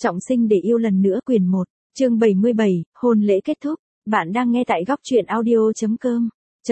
Trọng sinh để yêu lần nữa quyển 1, chương 77, hôn lễ kết thúc. Bạn đang nghe tại góc truyện audio.com.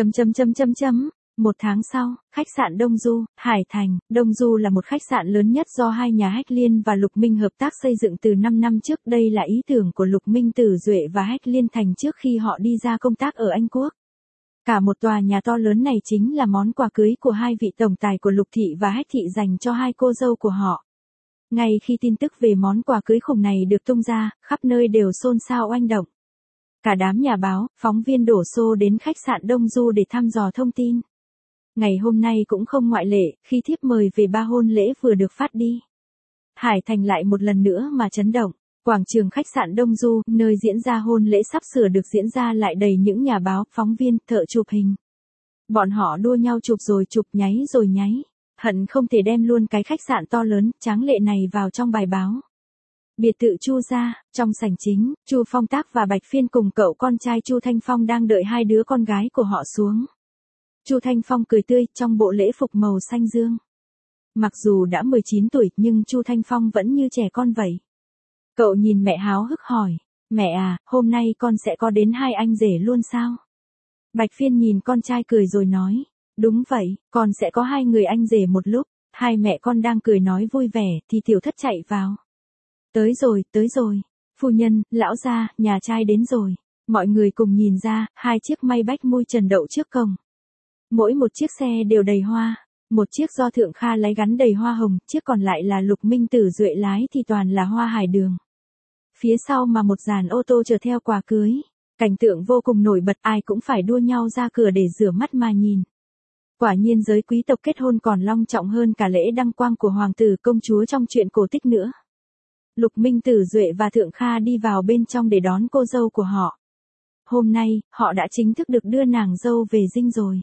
Một tháng sau, khách sạn Đông Du, Hải Thành. Đông Du là một khách sạn lớn nhất do hai nhà Hách Liên và Lục Minh hợp tác xây dựng từ 5 năm trước. Đây là ý tưởng của Lục Minh Tử Duệ và Hách Liên Thành trước khi họ đi ra công tác ở Anh Quốc. Cả một tòa nhà to lớn này chính là món quà cưới của hai vị tổng tài của Lục Thị và Hách Thị dành cho hai cô dâu của họ. Ngay khi tin tức về món quà cưới khủng này được tung ra, khắp nơi đều xôn xao oanh động. Cả đám nhà báo, phóng viên đổ xô đến khách sạn Đông Du để thăm dò thông tin. Ngày hôm nay cũng không ngoại lệ, khi thiếp mời về 3 hôn lễ vừa được phát đi. Hải Thành lại một lần nữa mà chấn động. Quảng trường khách sạn Đông Du, nơi diễn ra hôn lễ sắp sửa được diễn ra lại đầy những nhà báo, phóng viên, thợ chụp hình. Bọn họ đua nhau chụp rồi chụp, nháy rồi nháy. Hận không thể đem luôn cái khách sạn to lớn, tráng lệ này vào trong bài báo. Biệt thự Chu gia, trong sảnh chính, Chu Phong Tác và Bạch Phiên cùng cậu con trai Chu Thanh Phong đang đợi hai đứa con gái của họ xuống. Chu Thanh Phong cười tươi trong bộ lễ phục màu xanh dương. Mặc dù đã 19 tuổi nhưng Chu Thanh Phong vẫn như trẻ con vậy. Cậu nhìn mẹ háo hức hỏi, mẹ à, hôm nay con sẽ có đến hai anh rể luôn sao? Bạch Phiên nhìn con trai cười rồi nói, đúng vậy, con sẽ có hai người anh rể một lúc. Hai mẹ con đang cười nói vui vẻ thì Tiểu Thất chạy vào. Tới rồi, phu nhân, lão gia, nhà trai đến rồi. Mọi người cùng nhìn ra, hai chiếc Maybach mui trần đậu trước cổng. Mỗi một chiếc xe đều đầy hoa, một chiếc do Thượng Kha lái gắn đầy hoa hồng, chiếc còn lại là Lục Minh Tử Duệ lái thì toàn là hoa hải đường. Phía sau mà một dàn ô tô chở theo quà cưới. Cảnh tượng vô cùng nổi bật, ai cũng phải đua nhau ra cửa để rửa mắt mà nhìn. Quả nhiên giới quý tộc kết hôn còn long trọng hơn cả lễ đăng quang của hoàng tử công chúa trong truyện cổ tích nữa. Lục Minh Tử Duệ và Thượng Kha đi vào bên trong để đón cô dâu của họ. Hôm nay, họ đã chính thức được đưa nàng dâu về dinh rồi.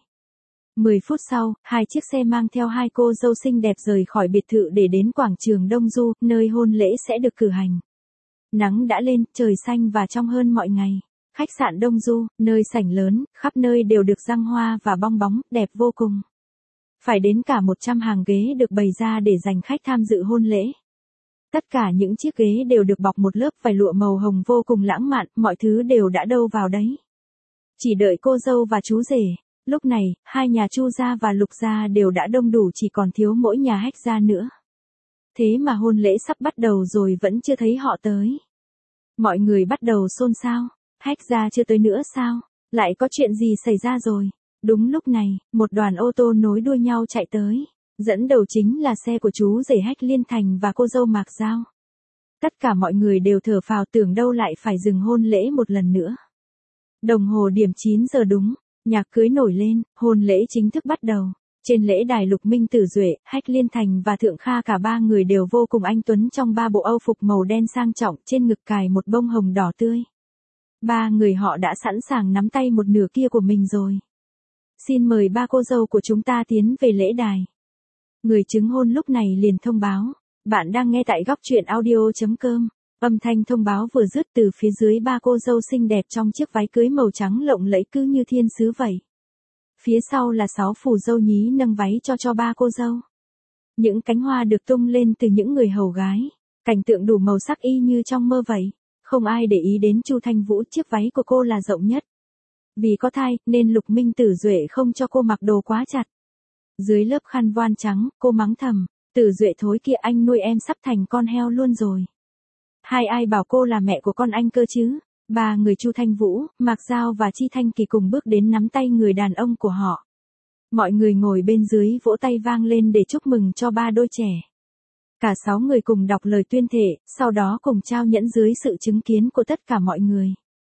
10 phút sau, hai chiếc xe mang theo hai cô dâu xinh đẹp rời khỏi biệt thự để đến quảng trường Đông Du, nơi hôn lễ sẽ được cử hành. Nắng đã lên, trời xanh và trong hơn mọi ngày. Khách sạn Đông Du, nơi sảnh lớn, khắp nơi đều được răng hoa và bong bóng, đẹp vô cùng. Phải đến cả 100 hàng ghế được bày ra để dành khách tham dự hôn lễ. Tất cả những chiếc ghế đều được bọc một lớp vải lụa màu hồng vô cùng lãng mạn, mọi thứ đều đã đâu vào đấy. Chỉ đợi cô dâu và chú rể. Lúc này, hai nhà Chu gia và Lục gia đều đã đông đủ, chỉ còn thiếu mỗi nhà Hách gia nữa. Thế mà hôn lễ sắp bắt đầu rồi vẫn chưa thấy họ tới. Mọi người bắt đầu xôn xao. Hách gia chưa tới nữa sao? Lại có chuyện gì xảy ra rồi? Đúng lúc này, một đoàn ô tô nối đuôi nhau chạy tới. Dẫn đầu chính là xe của chú rể Hách Liên Thành và cô dâu Mạc Giao. Tất cả mọi người đều thở phào, tưởng đâu lại phải dừng hôn lễ một lần nữa. Đồng hồ điểm 9 giờ đúng, nhạc cưới nổi lên, hôn lễ chính thức bắt đầu. Trên lễ đài Lục Minh Tử Duệ, Hách Liên Thành và Thượng Kha cả ba người đều vô cùng anh tuấn trong ba bộ âu phục màu đen sang trọng, trên ngực cài một bông hồng đỏ tươi. Ba người họ đã sẵn sàng nắm tay một nửa kia của mình rồi. Xin mời ba cô dâu của chúng ta tiến về lễ đài. Người chứng hôn lúc này liền thông báo. Bạn đang nghe tại góc truyện audio.com. Âm thanh thông báo vừa dứt từ phía dưới ba cô dâu xinh đẹp trong chiếc váy cưới màu trắng lộng lẫy cứ như thiên sứ vậy. Phía sau là 6 phù dâu nhí nâng váy cho ba cô dâu. Những cánh hoa được tung lên từ những người hầu gái. Cảnh tượng đủ màu sắc y như trong mơ vậy. Không ai để ý đến Chu Thanh Vũ, chiếc váy của cô là rộng nhất. Vì có thai, nên Lục Minh Tử Duệ không cho cô mặc đồ quá chặt. Dưới lớp khăn voan trắng, cô mắng thầm, Tử Duệ thối kia, anh nuôi em sắp thành con heo luôn rồi. Hai ai bảo cô là mẹ của con anh cơ chứ? Ba người Chu Thanh Vũ, Mạc Giao và Chi Thanh Kỳ cùng bước đến nắm tay người đàn ông của họ. Mọi người ngồi bên dưới vỗ tay vang lên để chúc mừng cho ba đôi trẻ. Cả 6 người cùng đọc lời tuyên thệ, sau đó cùng trao nhẫn dưới sự chứng kiến của tất cả mọi người.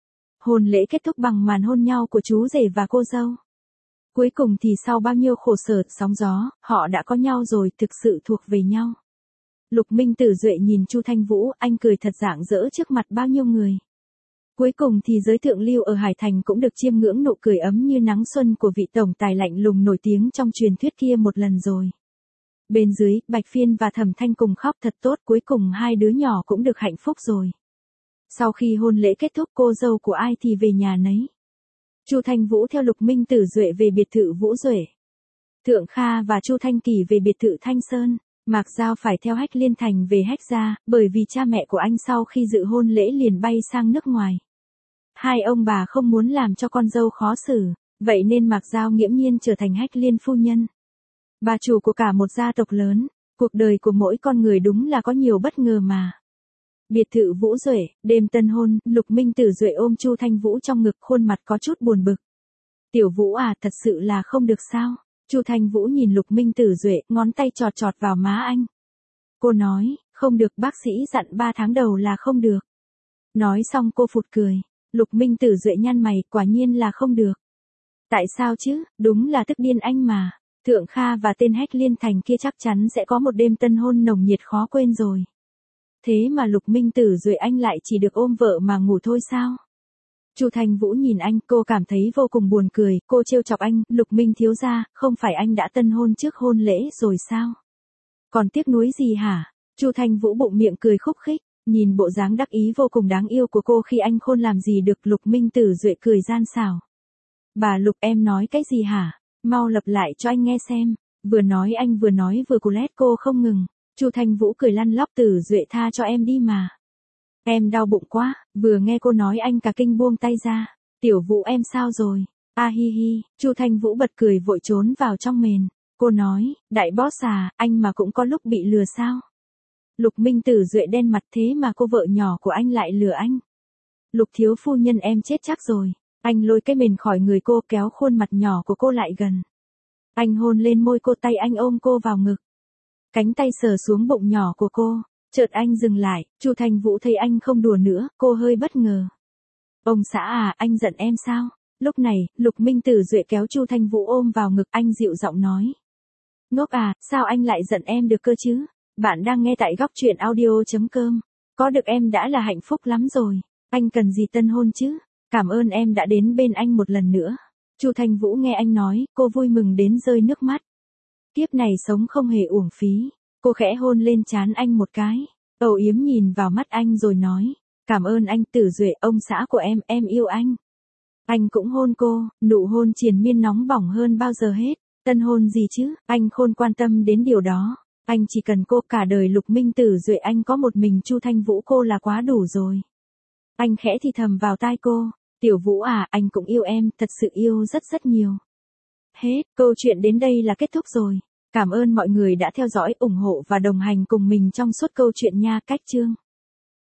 Hôn lễ kết thúc bằng màn hôn nhau của chú rể và cô dâu. Cuối cùng thì sau bao nhiêu khổ sở, sóng gió, họ đã có nhau rồi, thực sự thuộc về nhau. Lục Minh Tử Duệ nhìn Chu Thanh Vũ, anh cười thật rạng rỡ trước mặt bao nhiêu người. Cuối cùng thì giới thượng lưu ở Hải Thành cũng được chiêm ngưỡng nụ cười ấm như nắng xuân của vị tổng tài lạnh lùng nổi tiếng trong truyền thuyết kia một lần rồi. Bên dưới, Bạch Phiên và Thẩm Thanh cùng khóc thật tốt, cuối cùng hai đứa nhỏ cũng được hạnh phúc rồi. Sau khi hôn lễ kết thúc, cô dâu của ai thì về nhà nấy. Chu Thanh Vũ theo Lục Minh Tử Duệ về biệt thự Vũ Duệ. Thượng Kha và Chu Thanh Kỳ về biệt thự Thanh Sơn. Mạc Giao phải theo Hách Liên Thành về Hách gia, bởi vì cha mẹ của anh sau khi dự hôn lễ liền bay sang nước ngoài. Hai ông bà không muốn làm cho con dâu khó xử, vậy nên Mạc Giao nghiễm nhiên trở thành Hách Liên phu nhân. Bà chủ của cả một gia tộc lớn, cuộc đời của mỗi con người đúng là có nhiều bất ngờ mà. Biệt thự Vũ Duệ, đêm tân hôn, Lục Minh Tử Duệ ôm Chu Thanh Vũ trong ngực, khuôn mặt có chút buồn bực. Tiểu Vũ à, thật sự là không được sao? Chu Thanh Vũ nhìn Lục Minh Tử Duệ, ngón tay chọt chọt vào má anh. Cô nói, không được, bác sĩ dặn 3 tháng đầu là không được. Nói xong cô phụt cười. Lục Minh Tử Duệ nhăn mày, quả nhiên là không được. Tại sao chứ, đúng là tức điên anh mà. Thượng Kha và tên Hách Liên Thành kia chắc chắn sẽ có một đêm tân hôn nồng nhiệt khó quên rồi. Thế mà Lục Minh Tử Duệ anh lại chỉ được ôm vợ mà ngủ thôi sao? Chu Thanh Vũ nhìn anh, cô cảm thấy vô cùng buồn cười, cô trêu chọc anh, Lục Minh thiếu gia, không phải anh đã tân hôn trước hôn lễ rồi sao? Còn tiếc nuối gì hả? Chu Thanh Vũ bụng miệng cười khúc khích, nhìn bộ dáng đắc ý vô cùng đáng yêu của cô khi anh khôn làm gì được. Lục Minh Tử Duệ cười gian xảo. Bà Lục, em nói cái gì hả? Mau lặp lại cho anh nghe xem. Vừa nói anh vừa nói vừa cù lét cô không ngừng. Chu Thanh Vũ cười lăn lóc, Tử Duệ tha cho em đi mà. Em đau bụng quá. Vừa nghe cô nói anh cả kinh buông tay ra. Tiểu Vũ em sao rồi? A hi hi. Chu Thanh Vũ bật cười vội trốn vào trong mền. Cô nói, đại boss à, anh mà cũng có lúc bị lừa sao? Lục Minh Tử Duệ đen mặt, thế mà cô vợ nhỏ của anh lại lừa anh. Lục thiếu phu nhân em chết chắc rồi. Anh lôi cái mền khỏi người cô, kéo khuôn mặt nhỏ của cô lại gần. Anh hôn lên môi cô, tay anh ôm cô vào ngực. Cánh tay sờ xuống bụng nhỏ của cô. Chợt anh dừng lại, Chu Thanh Vũ thấy anh không đùa nữa, cô hơi bất ngờ. Ông xã à, anh giận em sao? Lúc này, Lục Minh Tử Duệ kéo Chu Thanh Vũ ôm vào ngực, anh dịu giọng nói. Ngốc à, sao anh lại giận em được cơ chứ? Bạn đang nghe tại góc truyện audio.com. Có được em đã là hạnh phúc lắm rồi. Anh cần gì tân hôn chứ? Cảm ơn em đã đến bên anh một lần nữa. Chu Thanh Vũ nghe anh nói, cô vui mừng đến rơi nước mắt. Kiếp này sống không hề uổng phí. Cô khẽ hôn lên trán anh một cái. Âu yếm nhìn vào mắt anh rồi nói. Cảm ơn anh Tử Duệ, ông xã của em yêu anh. Anh cũng hôn cô, nụ hôn triền miên nóng bỏng hơn bao giờ hết. Tân hôn gì chứ, anh không quan tâm đến điều đó. Anh chỉ cần cô, cả đời Lục Minh Tử Duệ anh có một mình Chu Thanh Vũ cô là quá đủ rồi. Anh khẽ thì thầm vào tai cô. Tiểu Vũ à, anh cũng yêu em, thật sự yêu rất rất nhiều. Hết, câu chuyện đến đây là kết thúc rồi. Cảm ơn mọi người đã theo dõi, ủng hộ và đồng hành cùng mình trong suốt câu chuyện nha. Cách chương.